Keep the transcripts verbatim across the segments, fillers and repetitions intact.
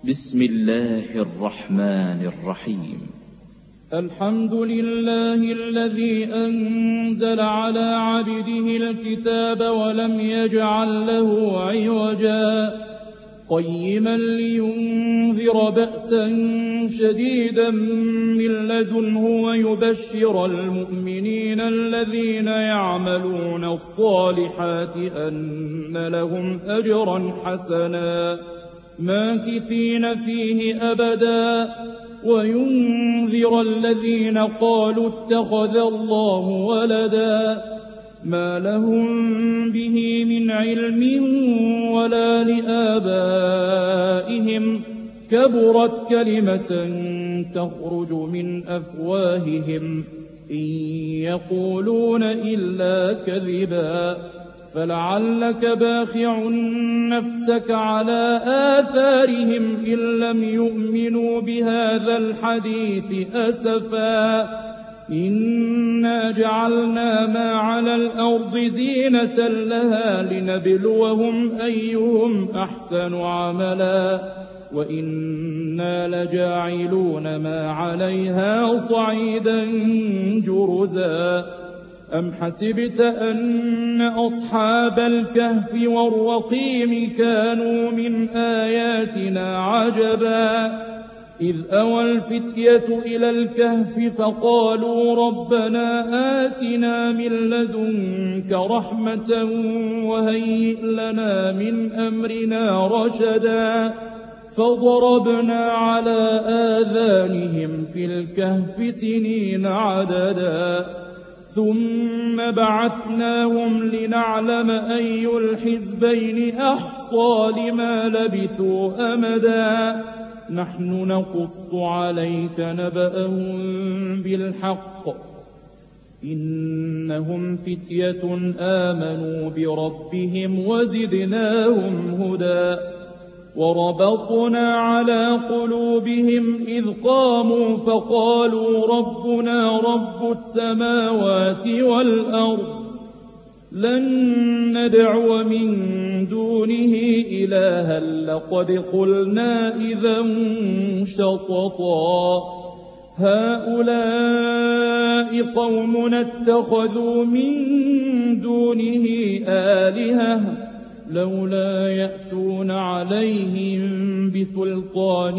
بسم الله الرحمن الرحيم. الحمد لله الذي أنزل على عبده الكتاب ولم يجعل له عوجا قيما لينذر بأسا شديدا من لدنه ويبشر المؤمنين الذين يعملون الصالحات أن لهم أجرا حسنا ماكثين فيه أبدا وينذر الذين قالوا اتخذ الله ولدا ما لهم به من علم ولا لآبائهم كبرت كلمة تخرج من أفواههم إن يقولون إلا كذبا فلعلك باخع نفسك على آثارهم إن لم يؤمنوا بهذا الحديث أسفا إنا جعلنا ما على الأرض زينة لها لنبلوهم أيهم أحسن عملا وإنا لجاعلون ما عليها صعيدا جرزا أم حسبت أن أصحاب الكهف والرقيم كانوا من آياتنا عجبا إذ أوى الفتية إلى الكهف فقالوا ربنا آتنا من لدنك رحمة وهيئ لنا من أمرنا رشدا فضربنا على آذانهم في الكهف سنين عددا ثم بعثناهم لنعلم أي الحزبين أحصى لما لبثوا أمدا نحن نقص عليك نبأهم بالحق إنهم فتية آمنوا بربهم وزدناهم هدى وربطنا على قلوبهم إذ قاموا فقالوا ربنا رب السماوات والأرض لن ندعو من دونه إلها لقد قلنا إذا شططا هؤلاء قومنا اتخذوا من دونه آلهة لولا يأتون عليهم بسلطان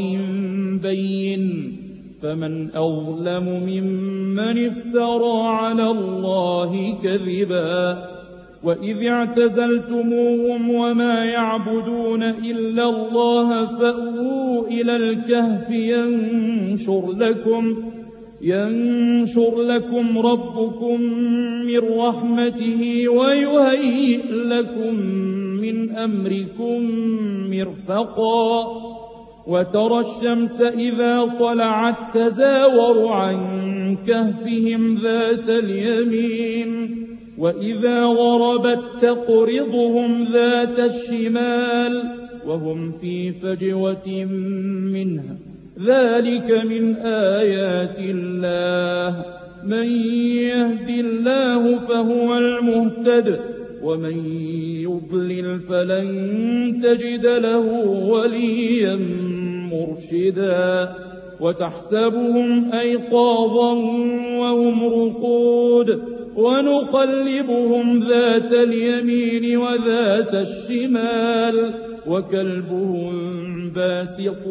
بين فمن أظلم ممن افترى على الله كذبا وإذ اعتزلتموهم وما يعبدون إلا الله فأووا إلى الكهف ينشر لكم ينشر لكم ربكم من رحمته ويهيئ لكم من أمركم مرفقا وترى الشمس إذا طلعت تزاور عن كهفهم ذات اليمين وإذا غربت تقرضهم ذات الشمال وهم في فجوة منها ذلك من آيات الله من يهد الله فهو المهتد ومن يضلل فلن تجد له وليا مرشدا وتحسبهم أيقاظا وهم رقود ونقلبهم ذات اليمين وذات الشمال وكلبهم باسط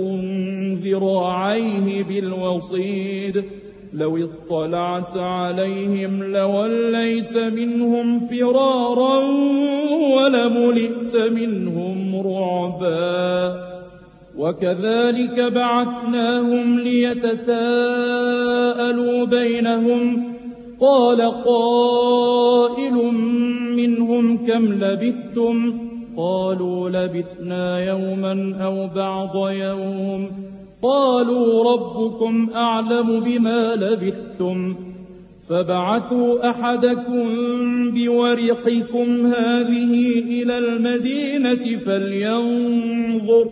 ذراعيه بالوصيد لو اطلعت عليهم لوليت منهم فرارا ولملئت منهم رعبا وكذلك بعثناهم ليتساءلوا بينهم قال قائل منهم كم لبثتم قالوا لبثنا يوما أو بعض يوم قالوا ربكم أعلم بما لبثتم فبعثوا أحدكم بورقكم هذه إلى المدينة فلينظر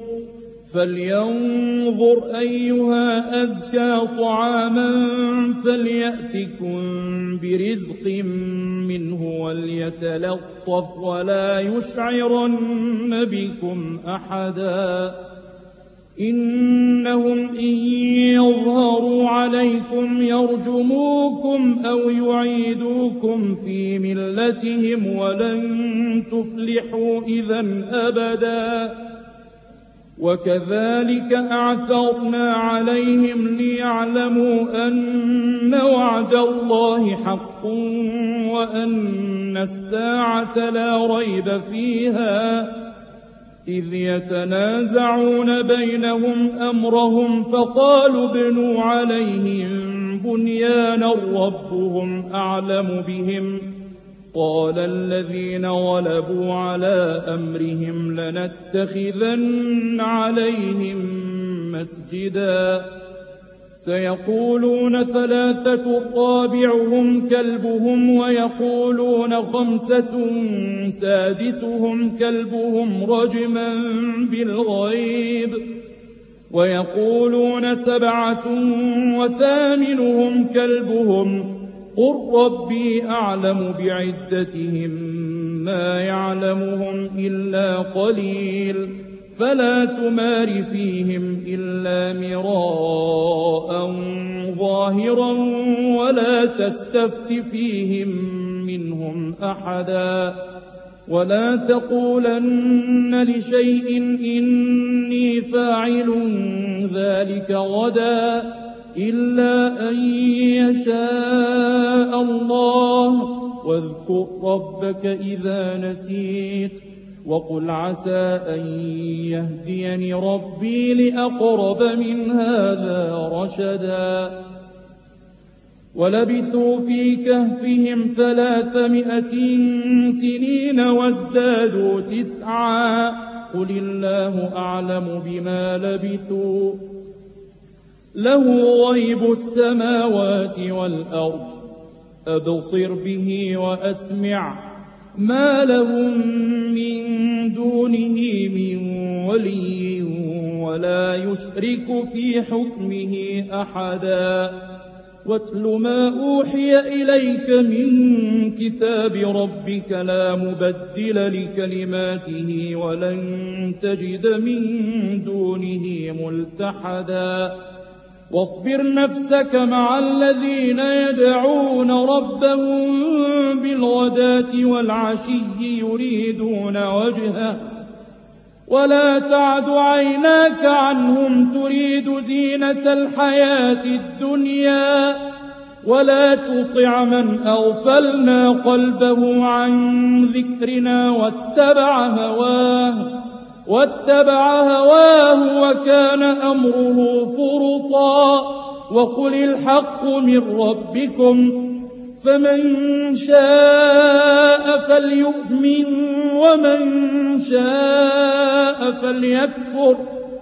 فلينظر أيها أزكى طعاما فليأتكم برزق منه وليتلطف ولا يشعرن بكم أحدا إنهم إن يظهروا عليكم يرجموكم أو يعيدوكم في ملتهم ولن تفلحوا إذا أبدا. وكذلك أعثرنا عليهم ليعلموا أن وعد الله حق وأن الساعة لا ريب فيها، إذ يتنازعون بينهم أمرهم فقالوا ابنوا عليهم بنيانا ربهم أعلم بهم. قال الذين غلبوا على أمرهم لنتخذن عليهم مسجدا. سيقولون ثلاثة رابعهم كلبهم ويقولون خمسة سادسهم كلبهم رجما بالغيب ويقولون سبعة وثامنهم كلبهم قل ربي أعلم بعدتهم ما يعلمهم إلا قليل فلا تمار فيهم إلا مراء ظاهرا ولا تستفت فيهم منهم أحدا. ولا تقولن لشيء إني فاعل ذلك غدا إلا أن يشاء الله. واذكر ربك إذا نسيت وقل عسى أن يهديني ربي لأقرب من هذا رشدا. ولبثوا في كهفهم ثلاثمائة سنين وازدادوا تسعا قل الله أعلم بما لبثوا له غيب السماوات والأرض أبصر به وأسمع ما لهم من دونه من ولي ولا يشرك في حكمه أحدا. واتل ما أوحي إليك من كتاب ربك لا مبدل لكلماته ولن تجد من دونه ملتحدا. واصبر نفسك مع الذين يدعون ربهم بالغداة والعشي يريدون وجهه ولا تعد عيناك عنهم تريد زينة الحياة الدنيا ولا تطع من أغفلنا قلبه عن ذكرنا واتبع هواه واتبع هواه وكان أمره فرطا. وقل الحق من ربكم فمن شاء فليؤمن ومن شاء فليكفر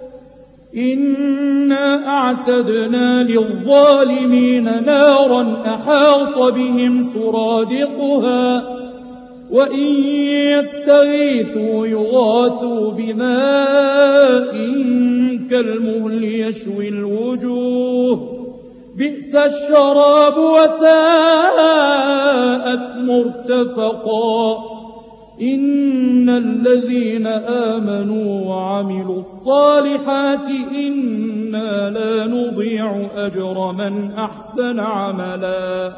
إنا أعتدنا للظالمين نارا أحاط بهم سرادقها وإن يستغيثوا يغاثوا بماء كالمهل يشوي الوجوه بئس الشراب وساءت مرتفقا. إن الذين آمنوا وعملوا الصالحات إنا لا نضيع أجر من أحسن عملا.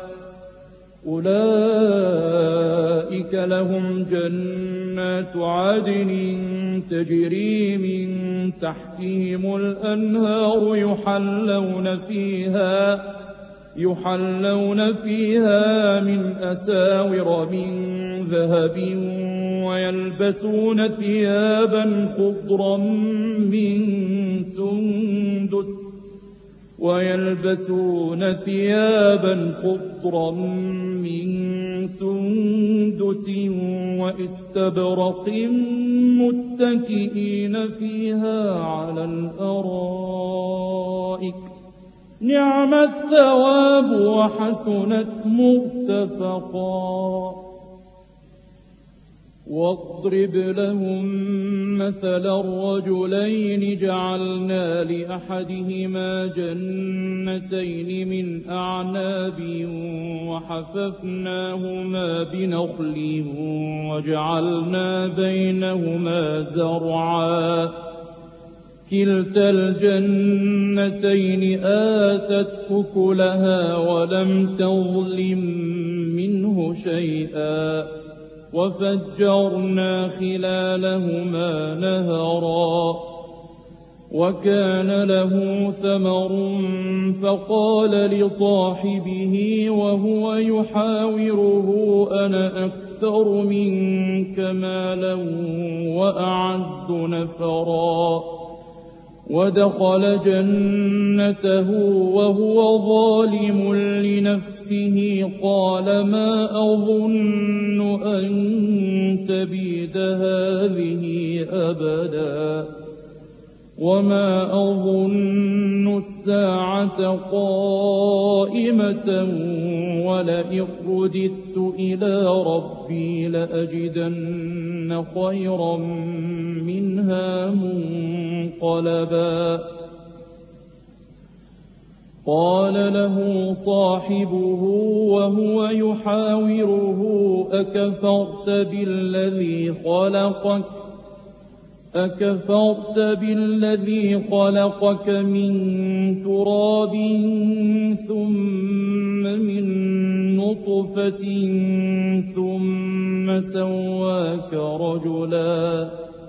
أولئك لهم جنات عدن تجري من تحتهم الأنهار يحلون فيها يحلون فيها من أساور من ذهب ويلبسون ثيابا خضرا من سندس ويلبسون ثيابا خضرا من سندس واستبرق متكئين فيها على الأرائك نعم الثواب وحسنت مرتفقا. واضرب لهم مثلا الرجلين جعلنا لأحدهما جنتين من أعناب وحففناهما بنخل وجعلنا بينهما زرعا كلتا الجنتين آتت أكلها ولم تظلم منه شيئا وفجرنا خلالهما نهرا وكان له ثمر فقال لصاحبه وهو يحاوره أنا أكثر منك مالا وأعز نفرا ودخل جنته وهو ظالم لنفسه قال ما أظن أن تبيد هذه أبدا وما أظن الساعة قائمة ولئن رددت إلى ربي لأجدن خيرا منها منقلبا قال له صاحبه وهو يحاوره أكفرت بالذي خلقك أكفرت بالذي خلقك من تراب ثم من نطفة ثم سواك رجلا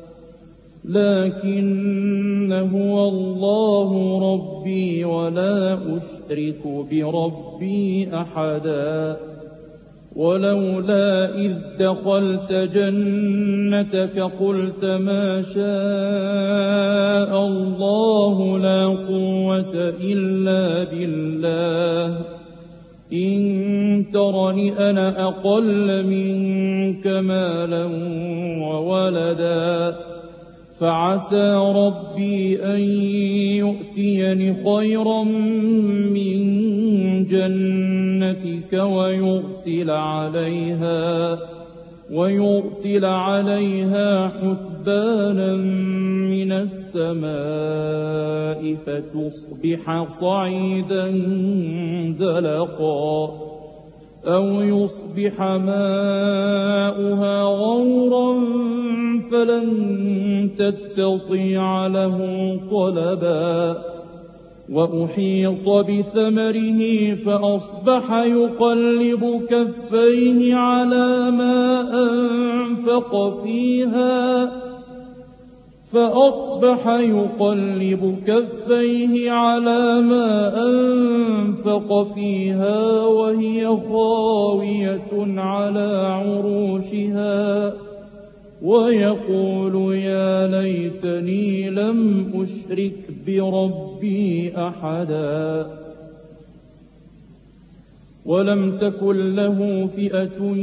لكن هو الله ربي ولا أشرك بربي أحدا ولولا إذ دخلت جنتك قلت ما شاء الله لا قوة إلا بالله إن ترني أنا أقل منك مالا وولدا فعسى ربي أن يؤتيني خيرا من جنتك ويرسل عليها ويرسل عليها حسبانا من السماء فتصبح صعيدا زلقا أو يصبح ماؤها غورا فلن تستطيع له طلبا وأحيط بثمره فأصبح يقلب كفيه على ما أنفق فيها فأصبح يقلب كفيه على ما أنفق فيها وهي خاوية على عروشها ويقول يا ليتني لم أشرك بربي أحدا ولم تكن له فئة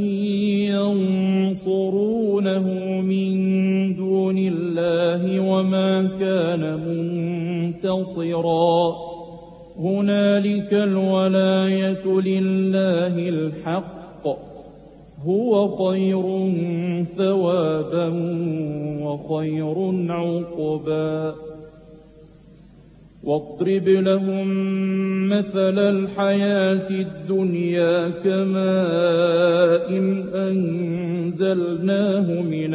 ينصرونه من دون الله وما كان منتصرا هنالك الولاية لله الحق هو خير ثوابا وخير عقبا واضرب لهم مثل الحياة الدنيا كماء إن أنزلناه من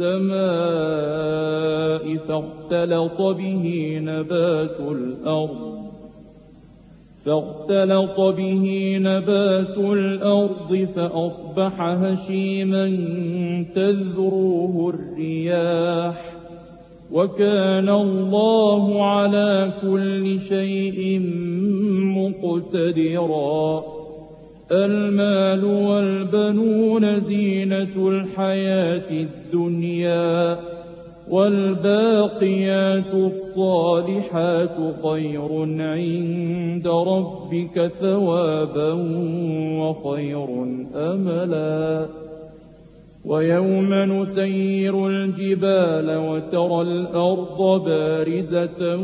السماء فاختلط به نبات الأرض فاختلط به نبات الأرض فأصبح هشيما تذروه الرياح وكان الله على كل شيء مقتدرا المال والبنون زينة الحياة الدنيا والباقيات الصالحات خير عند ربك ثوابا وخير أملا ويوم نسير الجبال وترى الأرض بارزة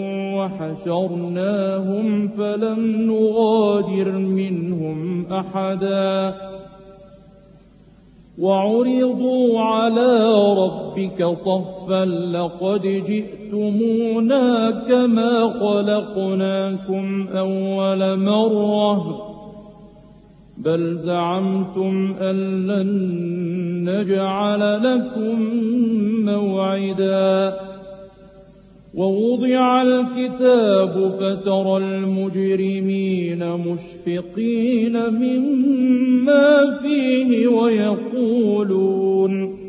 وحشرناهم فلم نغادر منهم أحدا وعرضوا على ربك صفا لقد جئتمونا كما خلقناكم أول مرة بل زعمتم أن لن نجعل لكم موعدا ووضع الكتاب فترى المجرمين مشفقين مما فيه ويقولون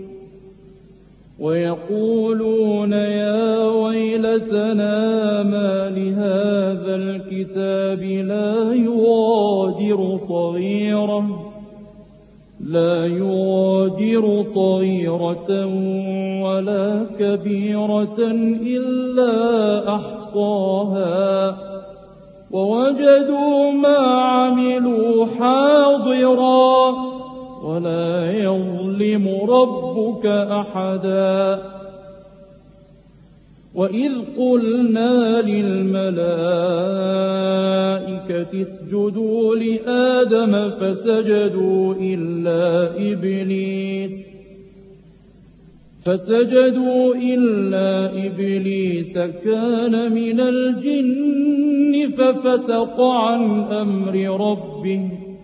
ويقولون يا ويلتنا ما لهذا الكتاب لا يغادر صغيرة لا يغادر صغيرة ولا كبيرة إلا أحصاها ووجدوا ما عملوا حاضرا ولا يظلم ربك أحدا. وإذ قلنا للملائكة اسجدوا لآدم فسجدوا إلا إبليس فسجدوا إلا إبليس كان من الجن ففسق عن أمر ربه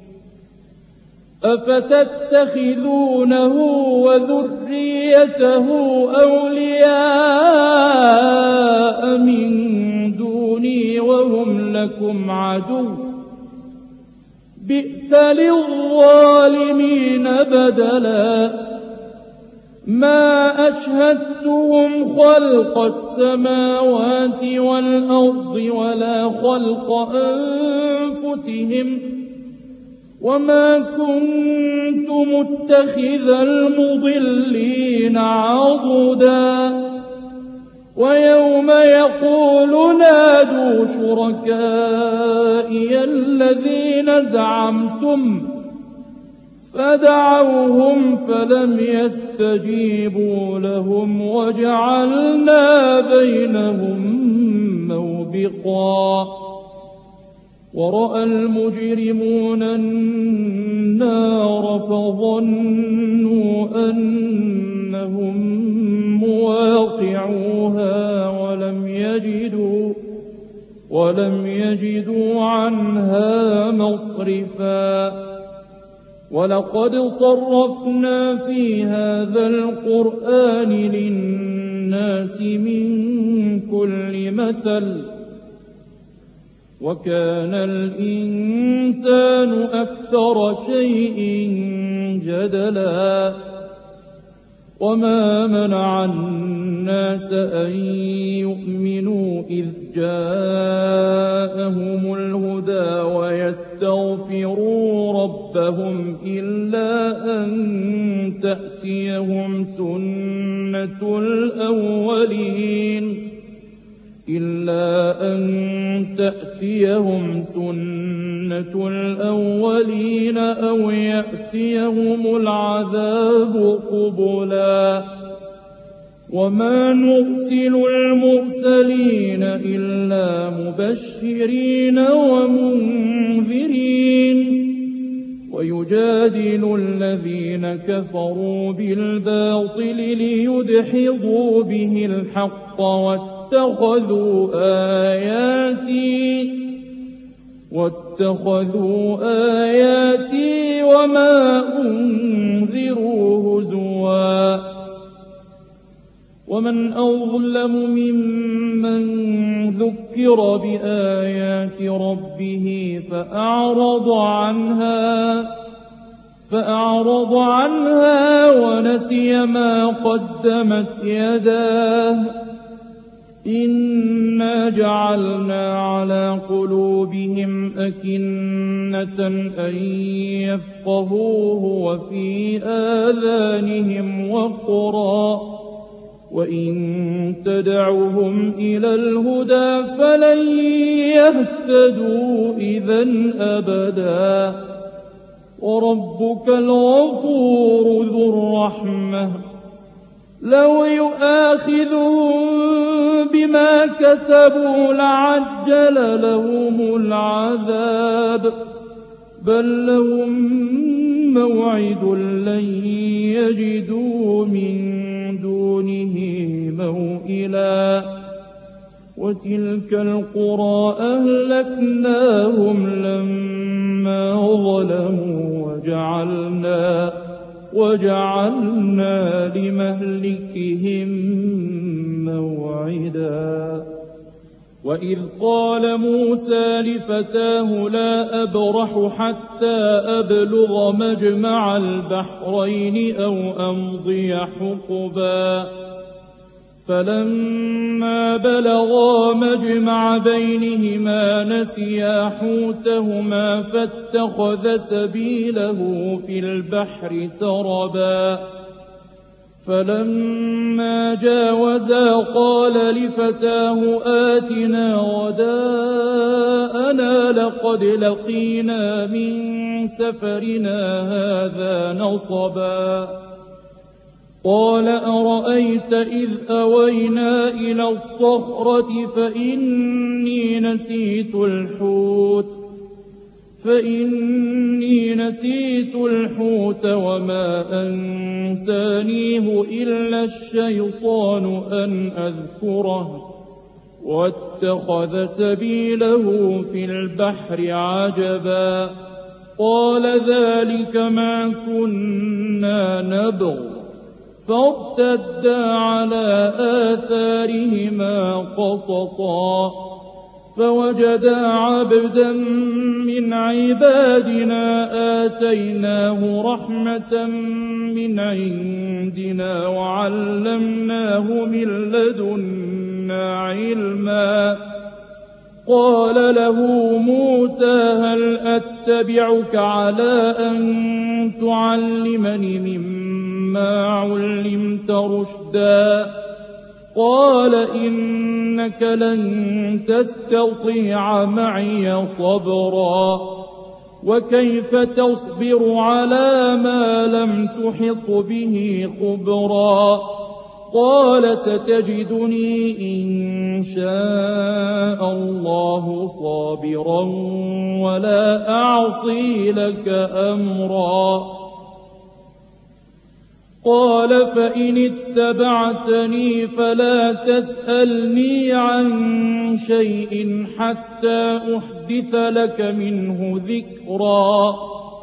أفتتخذونه وذريته أولياء من دوني وهم لكم عدو بئس للظالمين بدلا. ما أشهدتهم خلق السماوات والأرض ولا خلق أنفسهم وما كنت متخذ المضلين عضدا. ويوم يقول نادوا شركائي الذين زعمتم فدعوهم فلم يستجيبوا لهم وجعلنا بينهم موبقا. ورأى المجرمون النار فظنوا أنهم مواقعوها ولم يجدوا ولم يجدوا عنها مصرفا. ولقد صرفنا في هذا القرآن للناس من كل مثل وكان الإنسان أكثر شيء جدلا. وما منع الناس أن يؤمنوا إذ جاءهم الهدى ويستغفروا ربهم إلا أن تأتيهم سنة الأولين إلا أن تأتيهم سنة الأولين أو يأتيهم العذاب قبلا. وما نرسل المرسلين إلا مبشرين ومنذرين ويجادل الذين كفروا بالباطل ليدحضوا به الحق واتخذوا آياتي واتخذوا آياتي وما أنذروا هزوا. ومن أظلم ممن ذكر بآيات ربه فأعرض عنها فأعرض عنها ونسي ما قدمت يداه إنا جعلنا على قلوبهم أكنة أن يفقهوه وفي آذانهم وقرا وإن تدعوهم إلى الهدى فلن يهتدوا إذن أبدا. وربك الغفور ذو الرحمة لو يؤاخذهم بما كسبوا لعجل لهم العذاب بل لهم موعد لن يجدوا من دونه موئلا. وتلك القرى أهلكناهم لما ظلموا وجعلنا وجعلنا لمهلكهم موعدا. وإذ قال موسى لفتاه لا أبرح حتى أبلغ مجمع البحرين أو أمضي حقبا فلما بلغا مجمع بينهما نسيا حوتهما فاتخذ سبيله في البحر سربا فلما جاوزا قال لفتاه آتنا غداءنا لقد لقينا من سفرنا هذا نصبا قال أرأيت إذ أوينا إلى الصخرة فإني نسيت الحوت فإني نسيت الحوت وما أنسانيه إلا الشيطان أن أذكره واتخذ سبيله في البحر عجبا قال ذلك ما كنا نبغ فارتدا على آثارهما قصصا فوجدا عبدا من عبادنا آتيناه رحمة من عندنا وعلمناه من لدنا علما قال له موسى هل أتبعك على أن تعلمني مما علمت رشدا قال إنك لن تستطيع معي صبرا وكيف تصبر على ما لم تحط به خبرا قال ستجدني إن شاء الله صابرا ولا أعصي لك أمرا قال فإن اتبعتني فلا تسألني عن شيء حتى أحدث لك منه ذكرا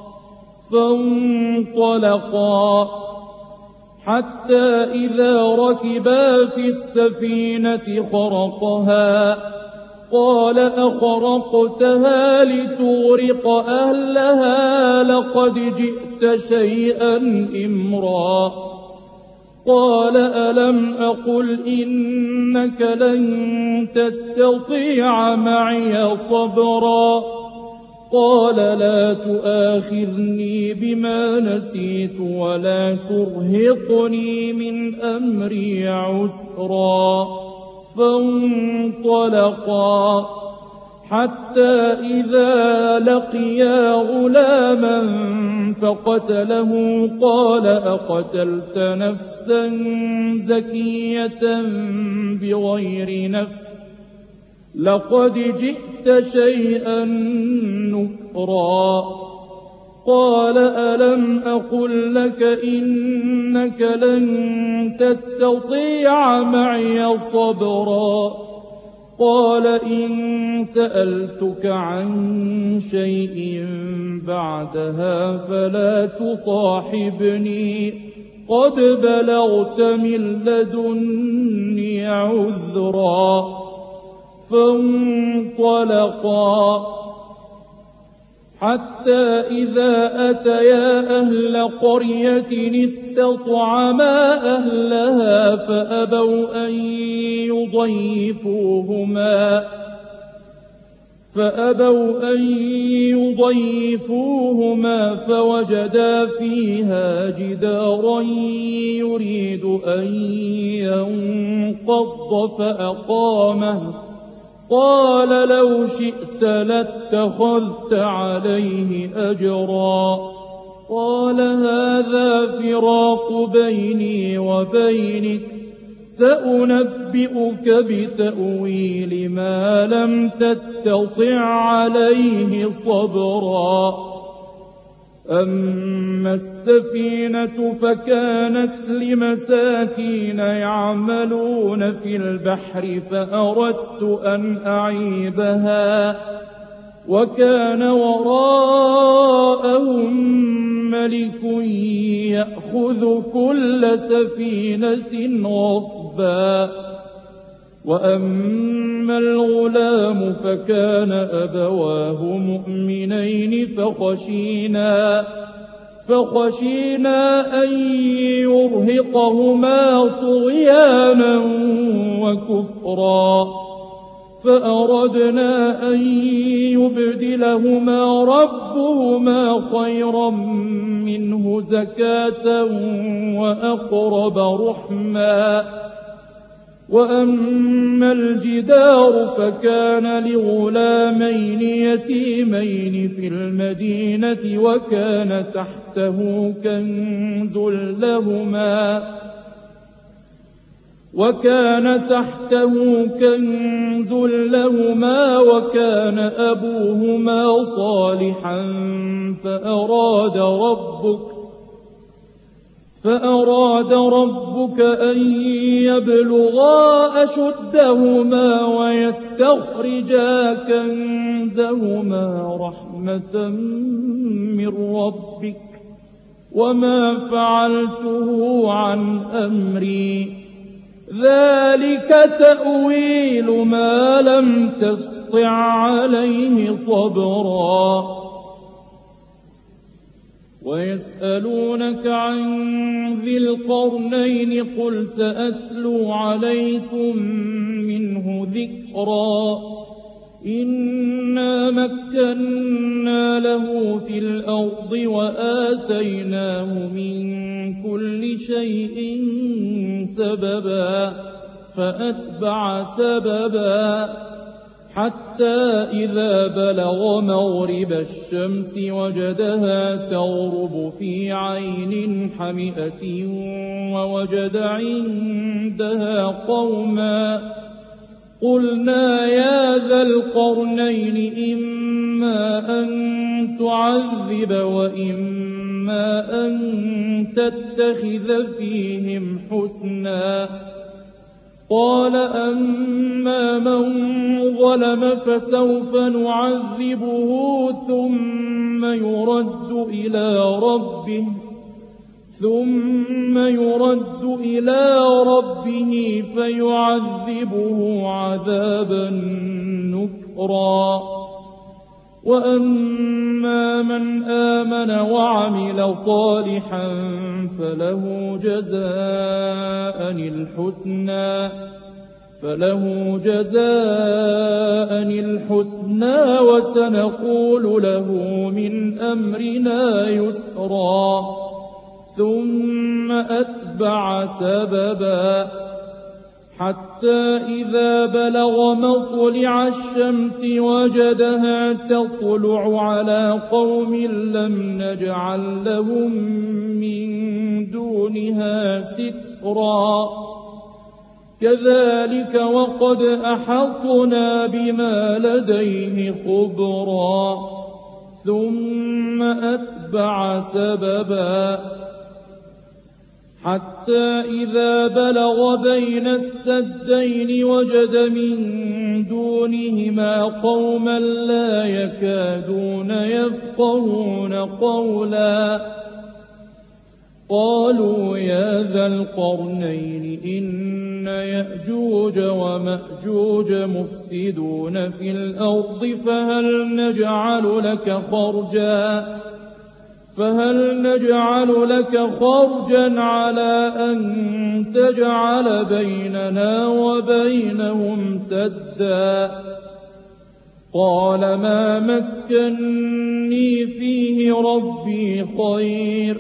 فانطلقا حتى إذا ركبا في السفينة خرقها قال أخرقتها لتغرق أهلها لقد جئت شيئا إمرا قال ألم أقل إنك لن تستطيع معي صبرا قال لا تؤاخذني بما نسيت ولا ترهقني من أمري عسرا فانطلقا حتى إذا لقيا غلاما فقتله قال أقتلت نفسا زكية بغير نفس لقد جئت شيئا نكرا قال ألم أقل لك إنك لن تستطيع معي صبرا قال إن سألتك عن شيء بعدها فلا تصاحبني قد بلغت من لدني عذرا فانطلقا حتى إذا أتيا أهل قرية استطعما أهلها فأبوا أن يضيفوهما فأبوا أن يضيفوهما فوجدا فيها جدارا يريد أن ينقض فأقامه قال لو شئت لاتخذت عليه أجرا قال هذا فراق بيني وبينك سأنبئك بتأويل ما لم تستطع عليه صبرا أما السفينة فكانت لمساكين يعملون في البحر فأردت أن أعيبها وكان وراءهم ملك يأخذ كل سفينة غصبا وأما الغلام فكان أبواه مؤمنين فخشينا فخشينا أن يرهقهما طغيانا وكفرا فأردنا أن يبدلهما ربهما خيرا منه زكاة وأقرب رحما. وأما الجدار فكان لغلامين يتيمين في المدينة وكان تحته كنز لهما وكان تحته كنز لهما وكان أبوهما صالحا فأراد ربك فأراد ربك أن يبلغا أشدهما ويستخرجا كنزهما رحمة من ربك وما فعلته عن أمري ذلك تأويل ما لم تسطع عليه صبرا. ويسألونك عن ذي القرنين قل سأتلو عليكم منه ذكرا. إنا مكنا له في الأرض وآتيناه من كل شيء سببا فأتبع سببا حتى إذا بلغ مغرب الشمس وجدها تغرب في عين حمئة ووجد عندها قوما قلنا يا ذا القرنين إما أن تعذب وإما أن تتخذ فيهم حسنا. قال أما من ظلم فسوف نعذبه ثم يرد إلى ربه ثم يرد إلى ربه فيعذبه عذابا نكرا. وأما من آمن وعمل صالحا فله جزاء الحسنى فله جزاء الحسنى وسنقول له من أمرنا يسرا. ثم أتبع سببا حتى إذا بلغ مطلع الشمس وجدها تطلع على قوم لم نجعل لهم من دونها سترا. كذلك وقد أحطنا بما لديه خبرا. ثم أتبع سببا حتى إذا بلغ بين السدين وجد من دونهما قوما لا يكادون يفقهون قولا. قالوا يا ذا القرنين إن يأجوج ومأجوج مفسدون في الأرض فهل نجعل لك خرجا فهل نجعل لك خرجا على أن تجعل بيننا وبينهم سدا. قال ما مكني فيه ربي خير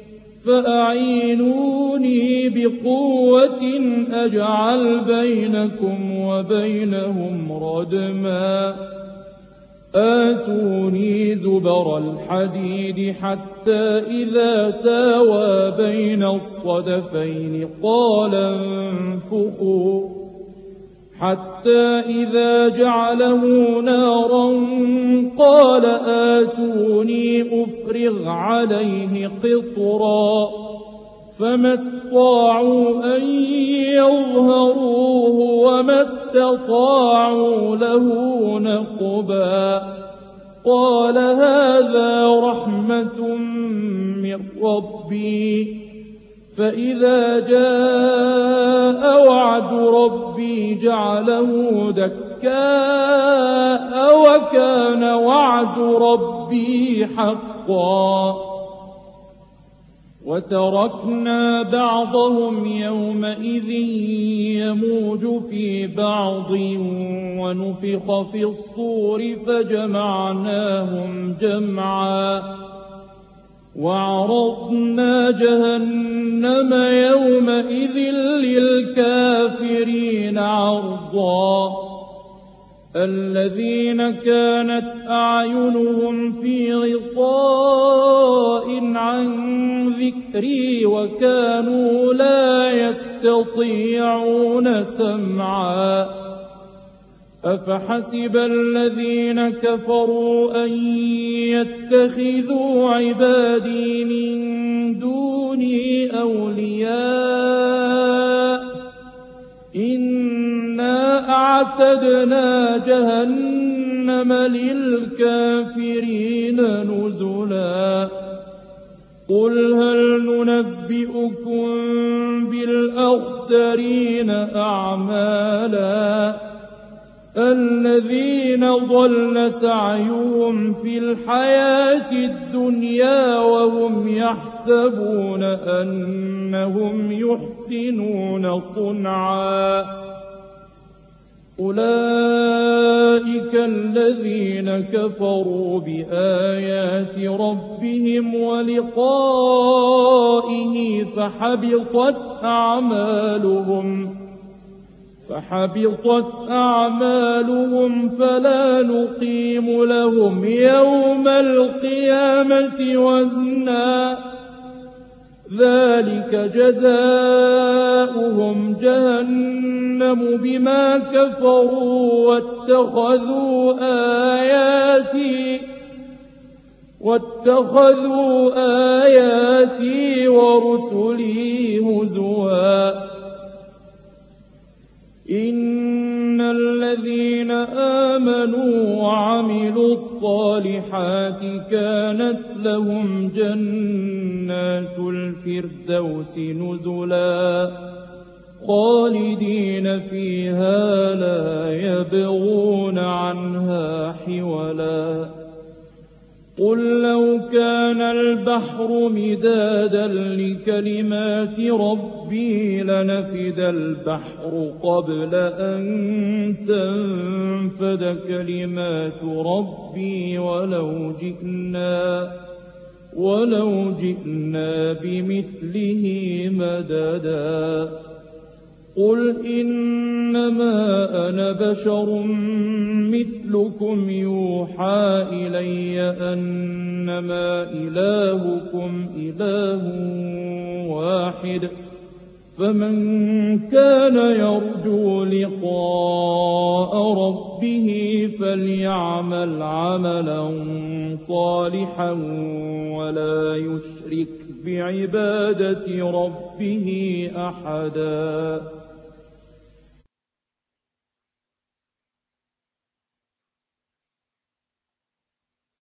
فأعينوني بقوة أجعل بينكم وبينهم ردما. آتوني زبر الحديد حتى إذا ساوى بين الصدفين قال انفخوا حتى إذا جعله نارا قال آتوني أفرغ عليه قطرا. فما استطاعوا أن يظهروه وما استطاعوا له نقبا. قال هذا رحمة من ربي فإذا جاء وعد ربي جعله دكاء وكان وعد ربي حقا وتركنا بعضهم يومئذ يموج في بعض ونفخ في الصور فجمعناهم جمعا وعرضنا جهنم يومئذ للكافرين عرضا الذين كانت أعينهم في غطاء عن ذكري وكانوا لا يستطيعون سمعا أفحسب الذين كفروا أن يتخذوا عبادي من دوني أولياء إنا أعتدنا جهنم للكافرين نزلا قل هل ننبئكم بالأخسرين أعمالا الذين ضل سعيهم في الحياة الدنيا وهم يحسبون أنهم يحسنون صنعا أولئك الذين كفروا بآيات ربهم ولقائه فحبطت أعمالهم فحبطت أعمالهم فلا نقيم لهم يوم القيامة وزنا ذلك جزاؤهم جهنم بما كفروا واتخذوا آياتي واتخذوا آياتي ورسلي هزوا إن الذين آمنوا وعملوا الصالحات كانت لهم جنات الفردوس نزلا خالدين فيها لا يبغون عنها حولا قل لو كان البحر مدادا لكلمات ربي لنفد البحر قبل أن تنفد كلمات ربي ولو جئنا ولو جئنا بمثله مددا قل إنما أنا بشر مثلكم يوحى إلي أنما إلهكم إله واحد فمن كان يرجو لقاء ربه فليعمل عملا صالحا ولا يشرك بعبادة ربه أحدا